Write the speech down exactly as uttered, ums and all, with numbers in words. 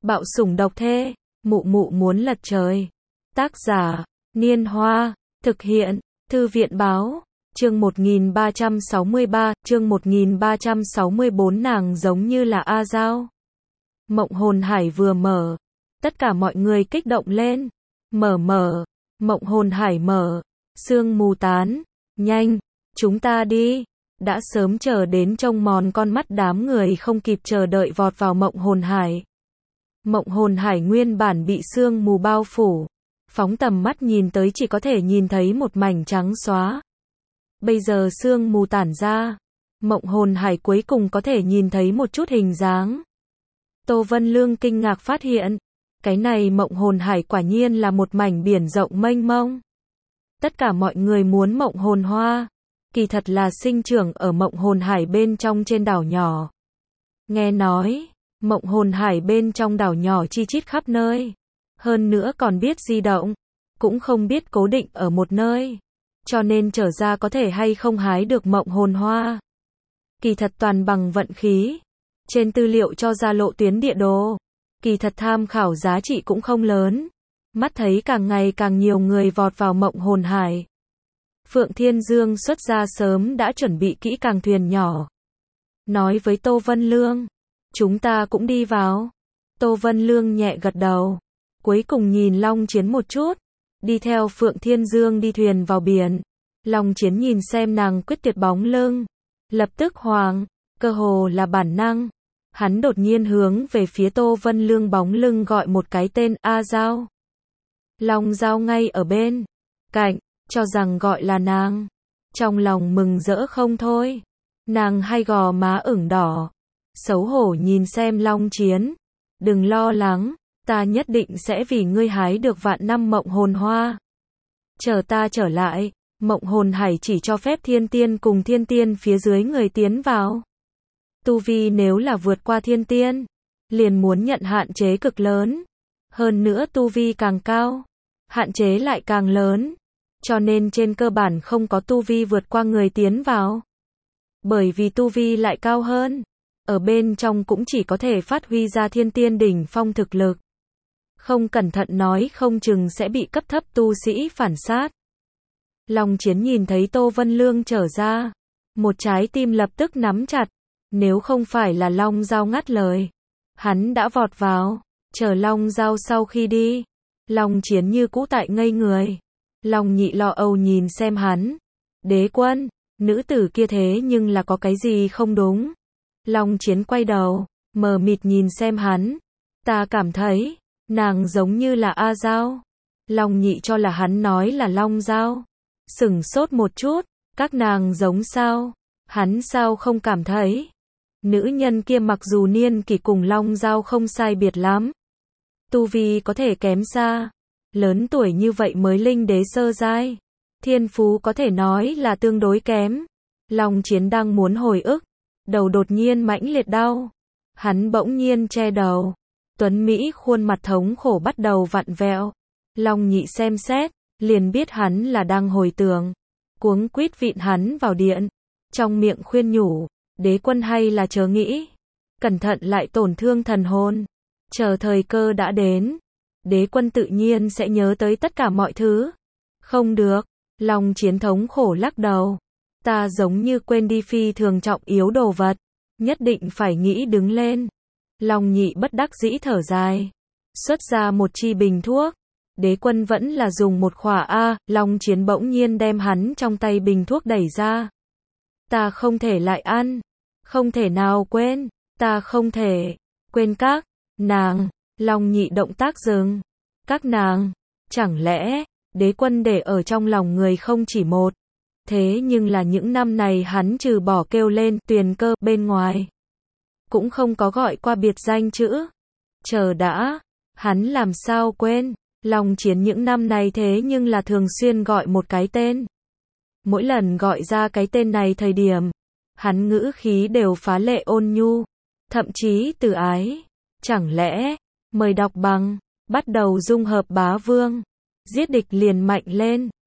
Bạo sủng độc thê, mụ mụ muốn lật trời. Tác giả, Niên Hoa, thực hiện, Thư viện báo, chương một nghìn ba trăm sáu mươi ba, chương một nghìn ba trăm sáu mươi bốn nàng giống như là A Giao. Mộng hồn hải vừa mở, tất cả mọi người kích động lên. Mở mở, mộng hồn hải mở, sương mù tán, nhanh, chúng ta đi. Đã sớm chờ đến trông mòn con mắt đám người không kịp chờ đợi vọt vào mộng hồn hải. Mộng hồn hải nguyên bản bị sương mù bao phủ, phóng tầm mắt nhìn tới chỉ có thể nhìn thấy một mảnh trắng xóa. Bây giờ sương mù tản ra, mộng hồn hải cuối cùng có thể nhìn thấy một chút hình dáng. Tô Vân Lương kinh ngạc phát hiện, cái này mộng hồn hải quả nhiên là một mảnh biển rộng mênh mông. Tất cả mọi người muốn mộng hồn hoa, kỳ thật là sinh trưởng ở mộng hồn hải bên trong trên đảo nhỏ. Nghe nói, mộng hồn hải bên trong đảo nhỏ chi chít khắp nơi, hơn nữa còn biết di động, cũng không biết cố định ở một nơi, cho nên trở ra có thể hay không hái được mộng hồn hoa. Kỳ thật toàn bằng vận khí, trên tư liệu cho ra lộ tuyến địa đồ, kỳ thật tham khảo giá trị cũng không lớn, mắt thấy càng ngày càng nhiều người vọt vào mộng hồn hải. Phượng Thiên Dương xuất ra sớm đã chuẩn bị kỹ càng thuyền nhỏ, nói với Tô Vân Lương, chúng ta cũng đi vào. Tô Vân Lương nhẹ gật đầu, cuối cùng nhìn Long Chiến một chút, đi theo Phượng Thiên Dương đi thuyền vào biển. Long Chiến nhìn xem nàng quyết tuyệt bóng lưng, lập tức hoàng, cơ hồ là bản năng, hắn đột nhiên hướng về phía Tô Vân Lương bóng lưng gọi một cái tên, A Giao. Long Giao ngay ở bên cạnh, cho rằng gọi là nàng, trong lòng mừng rỡ không thôi, nàng hay gò má ửng đỏ, xấu hổ nhìn xem Long Chiến, đừng lo lắng, ta nhất định sẽ vì ngươi hái được vạn năm mộng hồn hoa. Chờ ta trở lại, mộng hồn hải chỉ cho phép thiên tiên cùng thiên tiên phía dưới người tiến vào. Tu vi nếu là vượt qua thiên tiên, liền muốn nhận hạn chế cực lớn, hơn nữa tu vi càng cao, hạn chế lại càng lớn, cho nên trên cơ bản không có tu vi vượt qua người tiến vào. Bởi vì tu vi lại cao hơn, ở bên trong cũng chỉ có thể phát huy ra thiên tiên đỉnh phong thực lực. Không cẩn thận nói không chừng sẽ bị cấp thấp tu sĩ phản sát. Long Chiến nhìn thấy Tô Vân Lương trở ra, một trái tim lập tức nắm chặt, nếu không phải là Long Giao ngắt lời, hắn đã vọt vào, chờ Long Giao sau khi đi. Long Chiến như cũ tại ngây người, Long Nhị lo âu nhìn xem hắn, đế quân, nữ tử kia thế nhưng là có cái gì không đúng. Long Chiến quay đầu, mờ mịt nhìn xem hắn, ta cảm thấy, nàng giống như là A Giao. Long Nhị cho là hắn nói là Long Giao, sửng sốt một chút, các nàng giống sao, hắn sao không cảm thấy. Nữ nhân kia mặc dù niên kỷ cùng Long Giao không sai biệt lắm, tu vi có thể kém xa, lớn tuổi như vậy mới linh đế sơ giai, thiên phú có thể nói là tương đối kém. Long Chiến đang muốn hồi ức, đầu đột nhiên mãnh liệt đau, hắn bỗng nhiên che đầu, tuấn mỹ khuôn mặt thống khổ bắt đầu vặn vẹo. Long Nhị xem xét, liền biết hắn là đang hồi tưởng, cuống quýt vịn hắn vào điện, trong miệng khuyên nhủ, đế quân hay là chớ nghĩ, cẩn thận lại tổn thương thần hồn, chờ thời cơ đã đến, đế quân tự nhiên sẽ nhớ tới tất cả mọi thứ. Không được, Long Chiến thống khổ lắc đầu, ta giống như quên đi phi thường trọng yếu đồ vật, nhất định phải nghĩ đứng lên. Long Nhị bất đắc dĩ thở dài, xuất ra một chi bình thuốc, đế quân vẫn là dùng một khỏa A. Long Chiến bỗng nhiên đem hắn trong tay bình thuốc đẩy ra, ta không thể lại ăn, không thể nào quên, ta không thể quên các nàng. Long Nhị động tác dừng, các nàng, chẳng lẽ đế quân để ở trong lòng người không chỉ một, thế nhưng là những năm này hắn trừ bỏ kêu lên Tuyền Cơ bên ngoài, cũng không có gọi qua biệt danh chữ. Chờ đã, hắn làm sao quên, Long Chiến những năm này thế nhưng là thường xuyên gọi một cái tên. Mỗi lần gọi ra cái tên này thời điểm, hắn ngữ khí đều phá lệ ôn nhu, thậm chí từ ái. Chẳng lẽ, mời đọc bằng, bắt đầu dung hợp bá vương, giết địch liền mạnh lên.